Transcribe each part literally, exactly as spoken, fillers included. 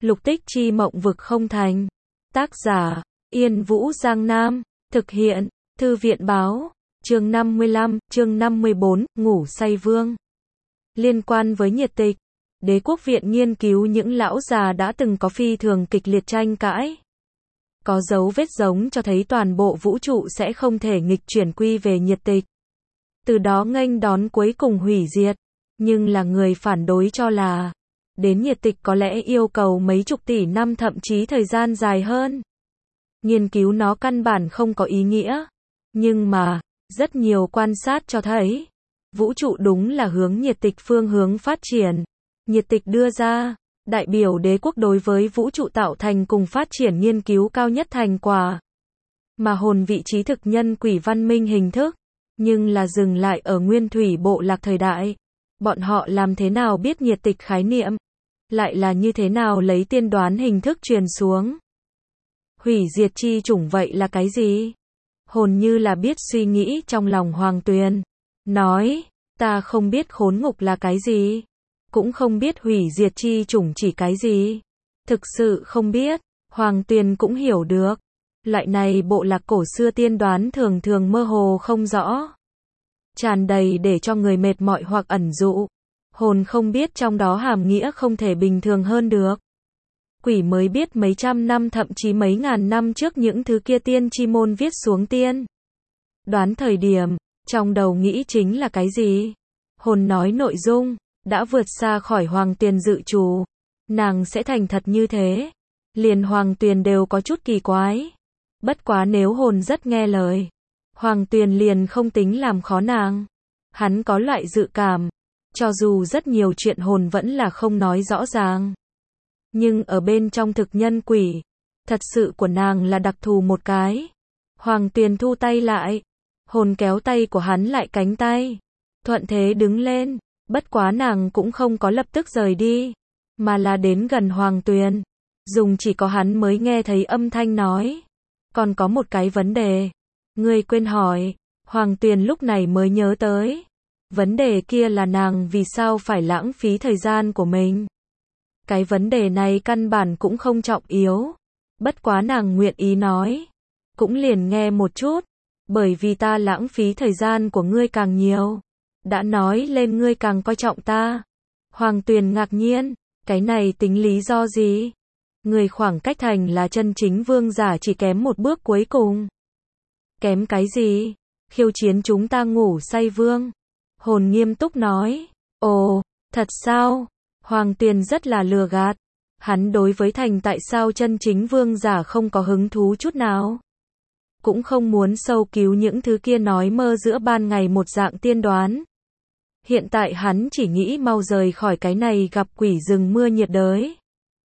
Lục tích chi mộng vực không thành. Tác giả, Yên Vũ Giang Nam. Thực hiện, Thư viện báo. Chương năm mươi lăm, chương năm mươi bốn, ngủ say vương. Liên quan với nhiệt tịch, Đế quốc viện nghiên cứu những lão già đã từng có phi thường kịch liệt tranh cãi. Có dấu vết giống cho thấy toàn bộ vũ trụ sẽ không thể nghịch chuyển quy về nhiệt tịch. Từ đó nghênh đón cuối cùng hủy diệt. Nhưng là người phản đối cho là, đến nhiệt tịch có lẽ yêu cầu mấy chục tỷ năm thậm chí thời gian dài hơn. Nghiên cứu nó căn bản không có ý nghĩa. Nhưng mà, rất nhiều quan sát cho thấy, vũ trụ đúng là hướng nhiệt tịch phương hướng phát triển. Nhiệt tịch đưa ra, đại biểu đế quốc đối với vũ trụ tạo thành cùng phát triển nghiên cứu cao nhất thành quả. Mà hồn vị trí thực nhân quỷ văn minh hình thức, nhưng là dừng lại ở nguyên thủy bộ lạc thời đại. Bọn họ làm thế nào biết nhiệt tịch khái niệm? Lại là như thế nào lấy tiên đoán hình thức truyền xuống? Hủy diệt chi chủng vậy là cái gì? Hồn như là biết suy nghĩ trong lòng Hoàng Tuyền. Nói, ta không biết khốn ngục là cái gì. Cũng không biết hủy diệt chi chủng chỉ cái gì. Thực sự không biết. Hoàng Tuyền cũng hiểu được. Loại này bộ lạc cổ xưa tiên đoán thường thường mơ hồ không rõ. Tràn đầy để cho người mệt mỏi hoặc ẩn dụ. Hồn không biết trong đó hàm nghĩa không thể bình thường hơn được. Quỷ mới biết mấy trăm năm thậm chí mấy ngàn năm trước những thứ kia tiên chi môn viết xuống tiên đoán thời điểm, trong đầu nghĩ chính là cái gì? Hồn nói nội dung, đã vượt xa khỏi Hoàng Tuyền dự trù. Nàng sẽ thành thật như thế. Liền Hoàng Tuyền đều có chút kỳ quái. Bất quá nếu hồn rất nghe lời, Hoàng Tuyền liền không tính làm khó nàng. Hắn có loại dự cảm, cho dù rất nhiều chuyện hồn vẫn là không nói rõ ràng. Nhưng ở bên trong thực nhân quỷ, thật sự của nàng là đặc thù một cái. Hoàng Tuyền thu tay lại, hồn kéo tay của hắn lại cánh tay. Thuận thế đứng lên, bất quá nàng cũng không có lập tức rời đi, mà là đến gần Hoàng Tuyền. Dùng chỉ có hắn mới nghe thấy âm thanh nói. Còn có một cái vấn đề. Ngươi quên hỏi. Hoàng Tuyền lúc này mới nhớ tới. Vấn đề kia là nàng vì sao phải lãng phí thời gian của mình. Cái vấn đề này căn bản cũng không trọng yếu. Bất quá nàng nguyện ý nói. Cũng liền nghe một chút. Bởi vì ta lãng phí thời gian của ngươi càng nhiều. Đã nói lên ngươi càng coi trọng ta. Hoàng Tuyền ngạc nhiên. Cái này tính lý do gì? Người khoảng cách thành là chân chính vương giả chỉ kém một bước cuối cùng. Kém cái gì? Khiêu chiến chúng ta ngủ say vương. Hồn nghiêm túc nói. Ồ, thật sao? Hoàng Tuyền rất là lừa gạt. Hắn đối với thành tại sao chân chính vương giả không có hứng thú chút nào. Cũng không muốn sâu cứu những thứ kia nói mơ giữa ban ngày một dạng tiên đoán. Hiện tại hắn chỉ nghĩ mau rời khỏi cái này gặp quỷ rừng mưa nhiệt đới.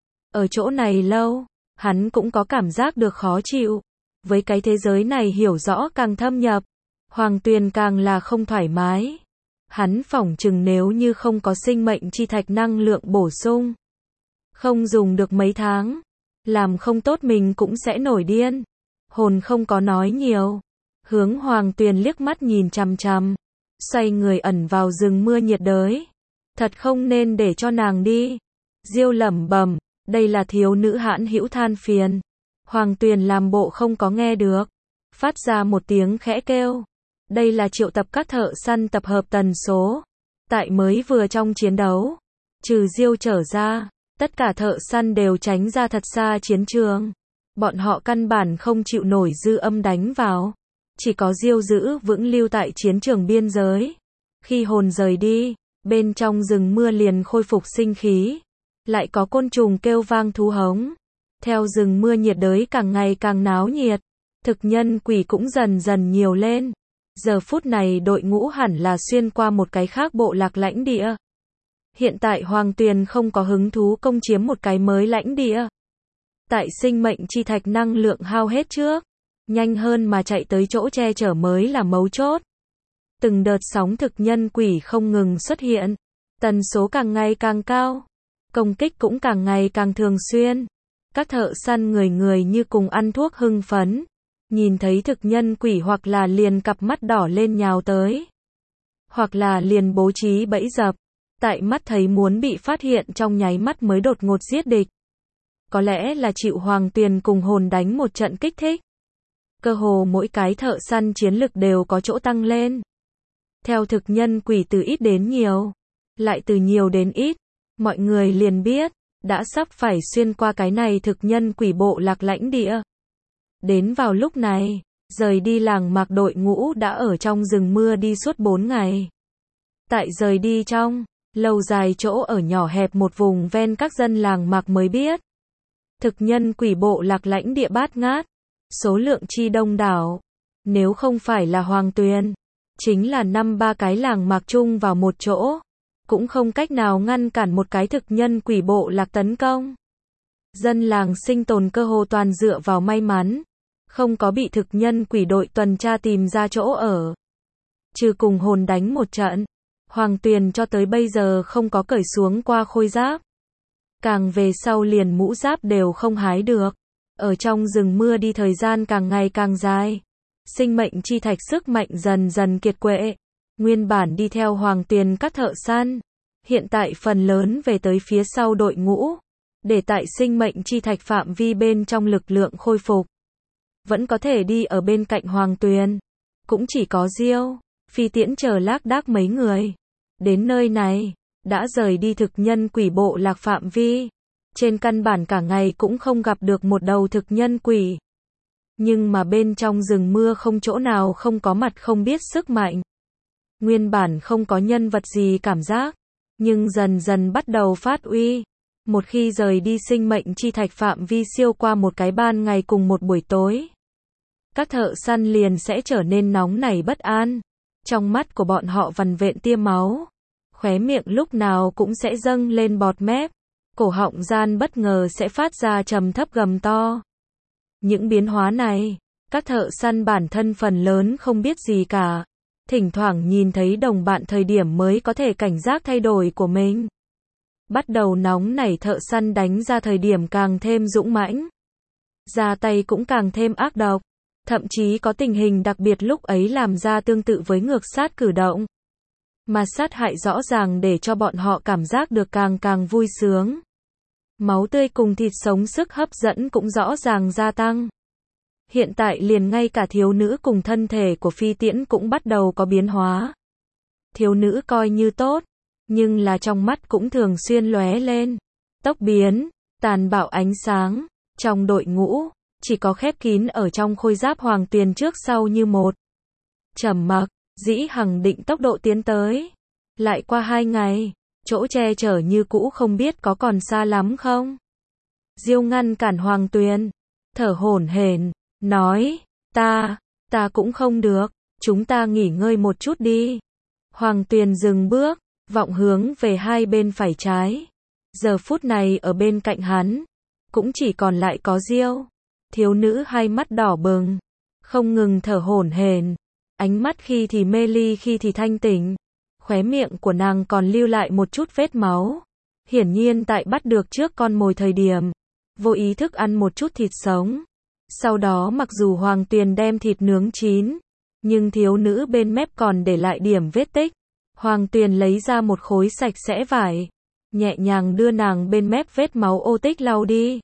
Ở chỗ này lâu, hắn cũng có cảm giác được khó chịu. Với cái thế giới này hiểu rõ càng thâm nhập, Hoàng Tuyền càng là không thoải mái. Hắn phỏng chừng nếu như không có sinh mệnh chi thạch năng lượng bổ sung, không dùng được mấy tháng, làm không tốt mình cũng sẽ nổi điên. Hồn không có nói nhiều, hướng Hoàng Tuyền liếc mắt nhìn chằm chằm, xoay người ẩn vào rừng mưa nhiệt đới. Thật không nên để cho nàng đi. Diêu lẩm bẩm. Đây là thiếu nữ hãn hữu than phiền. Hoàng Tuyền làm bộ không có nghe được. Phát ra một tiếng khẽ kêu. Đây là triệu tập các thợ săn tập hợp tần số. Tại mới vừa trong chiến đấu. Trừ Diêu trở ra, tất cả thợ săn đều tránh ra thật xa chiến trường. Bọn họ căn bản không chịu nổi dư âm đánh vào. Chỉ có Diêu giữ vững lưu tại chiến trường biên giới. Khi hồn rời đi, bên trong rừng mưa liền khôi phục sinh khí. Lại có côn trùng kêu vang thú hống. Theo rừng mưa nhiệt đới càng ngày càng náo nhiệt, thực nhân quỷ cũng dần dần nhiều lên. Giờ phút này đội ngũ hẳn là xuyên qua một cái khác bộ lạc lãnh địa. Hiện tại Hoàng Tuyền không có hứng thú công chiếm một cái mới lãnh địa. Tại sinh mệnh chi thạch năng lượng hao hết trước, nhanh hơn mà chạy tới chỗ che chở mới là mấu chốt. Từng đợt sóng thực nhân quỷ không ngừng xuất hiện, tần số càng ngày càng cao. Công kích cũng càng ngày càng thường xuyên. Các thợ săn người người như cùng ăn thuốc hưng phấn. Nhìn thấy thực nhân quỷ hoặc là liền cặp mắt đỏ lên nhào tới. Hoặc là liền bố trí bẫy dập. Tại mắt thấy muốn bị phát hiện trong nháy mắt mới đột ngột giết địch. có lẽ là chịu Hoàng Tuyền cùng hồn đánh một trận kích thích. Cơ hồ mỗi cái thợ săn chiến lực đều có chỗ tăng lên. Theo thực nhân quỷ từ ít đến nhiều, lại từ nhiều đến ít, mọi người liền biết, đã sắp phải xuyên qua cái này thực nhân quỷ bộ lạc lãnh địa. Đến vào lúc này, rời đi làng mạc đội ngũ đã ở trong rừng mưa đi suốt bốn ngày. Tại rời đi trong, lâu dài chỗ ở nhỏ hẹp một vùng ven các dân làng mạc mới biết. Thực nhân quỷ bộ lạc lãnh địa bát ngát, số lượng chi đông đảo. Nếu không phải là Hoàng Tuyền, chính là năm ba cái làng mạc chung vào một chỗ, cũng không cách nào ngăn cản một cái thực nhân quỷ bộ lạc tấn công. Dân làng sinh tồn cơ hồ toàn dựa vào may mắn, không có bị thực nhân quỷ đội tuần tra tìm ra chỗ ở. Trừ cùng hồn đánh một trận, Hoàng Tuyền cho tới bây giờ không có cởi xuống qua khôi giáp. Càng về sau liền mũ giáp đều không hái được. Ở trong rừng mưa đi thời gian càng ngày càng dài. Sinh mệnh chi thạch sức mạnh dần dần kiệt quệ. Nguyên bản đi theo Hoàng Tuyền các thợ săn, hiện tại phần lớn về tới phía sau đội ngũ, để tại sinh mệnh chi thạch phạm vi bên trong lực lượng khôi phục. Vẫn có thể đi ở bên cạnh Hoàng Tuyền, cũng chỉ có Diêu, Phi Tiễn chờ lác đác mấy người. Đến nơi này, đã rời đi thực nhân quỷ bộ lạc phạm vi, trên căn bản cả ngày cũng không gặp được một đầu thực nhân quỷ. Nhưng mà bên trong rừng mưa không chỗ nào không có mặt không biết sức mạnh. Nguyên bản không có nhân vật gì cảm giác, nhưng dần dần bắt đầu phát uy. Một khi rời đi sinh mệnh chi thạch phạm vi siêu qua một cái ban ngày cùng một buổi tối, các thợ săn liền sẽ trở nên nóng nảy bất an. Trong mắt của bọn họ vằn vện tia máu, khóe miệng lúc nào cũng sẽ dâng lên bọt mép, cổ họng gian bất ngờ sẽ phát ra trầm thấp gầm to. Những biến hóa này, các thợ săn bản thân phần lớn không biết gì cả. Thỉnh thoảng nhìn thấy đồng bạn thời điểm mới có thể cảnh giác thay đổi của mình. Bắt đầu nóng nảy thợ săn đánh ra thời điểm càng thêm dũng mãnh. Ra tay cũng càng thêm ác độc. Thậm chí có tình hình đặc biệt lúc ấy làm ra tương tự với ngược sát cử động. Mà sát hại rõ ràng để cho bọn họ cảm giác được càng càng vui sướng. Máu tươi cùng thịt sống sức hấp dẫn cũng rõ ràng gia tăng. Hiện tại liền ngay cả thiếu nữ cùng thân thể của Phi Tiễn cũng bắt đầu có biến hóa. Thiếu nữ coi như tốt, nhưng là trong mắt cũng thường xuyên lóe lên tốc biến, tàn bạo ánh sáng. Trong đội ngũ, chỉ có khép kín ở trong khôi giáp Hoàng Tuyền trước sau như một. Trầm mặc, dĩ hằng định tốc độ tiến tới. Lại qua hai ngày, chỗ che chở như cũ không biết có còn xa lắm không? Diêu ngăn cản Hoàng Tuyền, thở hổn hển, nói, ta, ta cũng không được, chúng ta nghỉ ngơi một chút đi. Hoàng Tuyền dừng bước, vọng hướng về hai bên phải trái. Giờ phút này ở bên cạnh hắn, cũng chỉ còn lại có Diêu. Thiếu nữ hai mắt đỏ bừng, không ngừng thở hổn hển, ánh mắt khi thì mê ly khi thì thanh tỉnh. Khóe miệng của nàng còn lưu lại một chút vết máu. Hiển nhiên tại bắt được trước con mồi thời điểm, vô ý thức ăn một chút thịt sống. Sau đó mặc dù Hoàng Tuyền đem thịt nướng chín, nhưng thiếu nữ bên mép còn để lại điểm vết tích. Hoàng Tuyền lấy ra một khối sạch sẽ vải, nhẹ nhàng đưa nàng bên mép vết máu ô tích lau đi.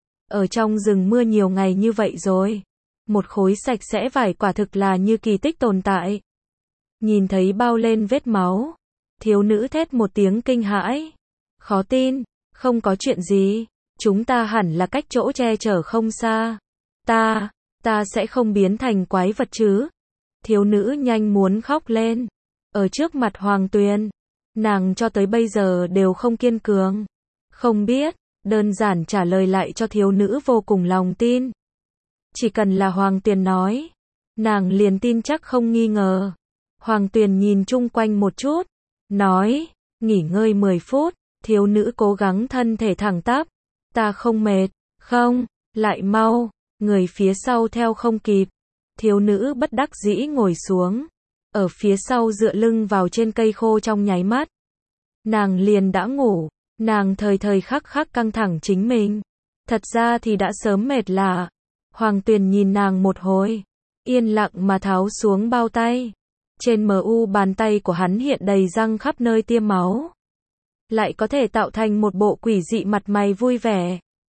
Ở trong rừng mưa nhiều ngày như vậy rồi, một khối sạch sẽ vải quả thực là như kỳ tích tồn tại. Nhìn thấy bao lên vết máu, thiếu nữ thét một tiếng kinh hãi. Khó tin, không có chuyện gì, chúng ta hẳn là cách chỗ che chở không xa. Ta, ta sẽ không biến thành quái vật chứ. Thiếu nữ nhanh muốn khóc lên. Ở trước mặt Hoàng Tuyền, nàng cho tới bây giờ đều không kiên cường. Không biết, đơn giản trả lời lại cho thiếu nữ vô cùng lòng tin. Chỉ cần là Hoàng Tuyền nói, nàng liền tin chắc không nghi ngờ. Hoàng Tuyền nhìn chung quanh một chút, nói, nghỉ ngơi mười phút, thiếu nữ cố gắng thân thể thẳng tắp. Ta không mệt, không, lại mau, người phía sau theo không kịp. Thiếu nữ bất đắc dĩ ngồi xuống, ở phía sau dựa lưng vào trên cây khô trong nháy mắt. Nàng liền đã ngủ, nàng thời thời khắc khắc căng thẳng chính mình. Thật ra thì đã sớm mệt lạ. Hoàng Tuyền nhìn nàng một hồi, yên lặng mà tháo xuống bao tay. Trên mu bàn tay của hắn hiện đầy răng khắp nơi tiêm máu. Lại có thể tạo thành một bộ quỷ dị mặt mày vui vẻ.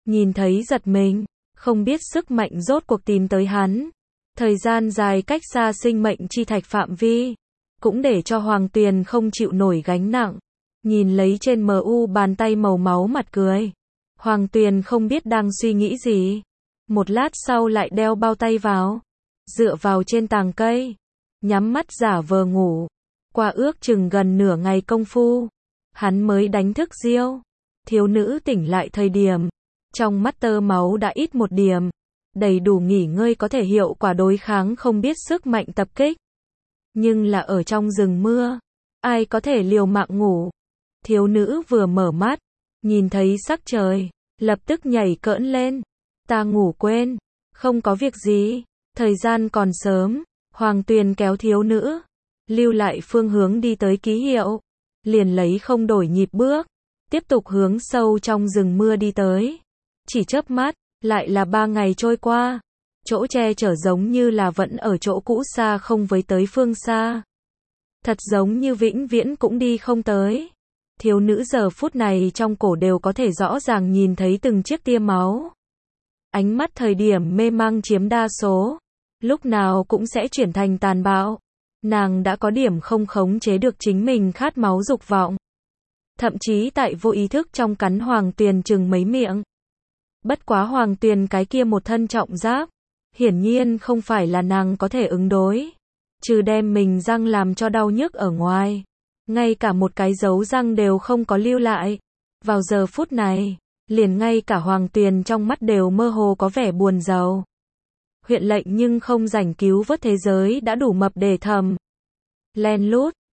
nhìn thấy giật mình, không biết sức mạnh rốt cuộc tìm tới hắn. Thời gian dài cách xa sinh mệnh chi thạch phạm vi, cũng để cho Hoàng Tuyền không chịu nổi gánh nặng. Nhìn lấy trên mờ u bàn tay màu máu mặt cười. Hoàng Tuyền không biết đang suy nghĩ gì. Một lát sau lại đeo bao tay vào, dựa vào trên tàng cây, nhắm mắt giả vờ ngủ. Qua ước chừng gần nửa ngày công phu, hắn mới đánh thức Diêu. Thiếu nữ tỉnh lại thời điểm, trong mắt tơ máu đã ít một điểm, đầy đủ nghỉ ngơi có thể hiệu quả đối kháng không biết sức mạnh tập kích. Nhưng là ở trong rừng mưa, ai có thể liều mạng ngủ. Thiếu nữ vừa mở mắt, nhìn thấy sắc trời, lập tức nhảy cỡn lên. Ta ngủ quên, không có việc gì, thời gian còn sớm. Hoàng Tuyền kéo thiếu nữ, lưu lại phương hướng đi tới ký hiệu, liền lấy không đổi nhịp bước, tiếp tục hướng sâu trong rừng mưa đi tới. Chỉ chớp mắt, lại là ba ngày trôi qua, chỗ che chở giống như là vẫn ở chỗ cũ xa không với tới phương xa. Thật giống như vĩnh viễn cũng đi không tới. Thiếu nữ giờ phút này trong cổ đều có thể rõ ràng nhìn thấy từng chiếc tia máu. Ánh mắt thời điểm mê mang chiếm đa số, lúc nào cũng sẽ chuyển thành tàn bạo. Nàng đã có điểm không khống chế được chính mình khát máu dục vọng. Thậm chí tại vô ý thức trong cắn Hoàng Tuyền chừng mấy miệng. Bất quá Hoàng Tuyền cái kia một thân trọng giáp, hiển nhiên không phải là nàng có thể ứng đối. Trừ đem mình răng làm cho đau nhức ở ngoài, ngay cả một cái dấu răng đều không có lưu lại. Vào giờ phút này, liền ngay cả Hoàng Tuyền trong mắt đều mơ hồ có vẻ buồn rầu. Huyện lệnh nhưng không rảnh cứu vớt thế giới đã đủ mập để thầm. Len lút,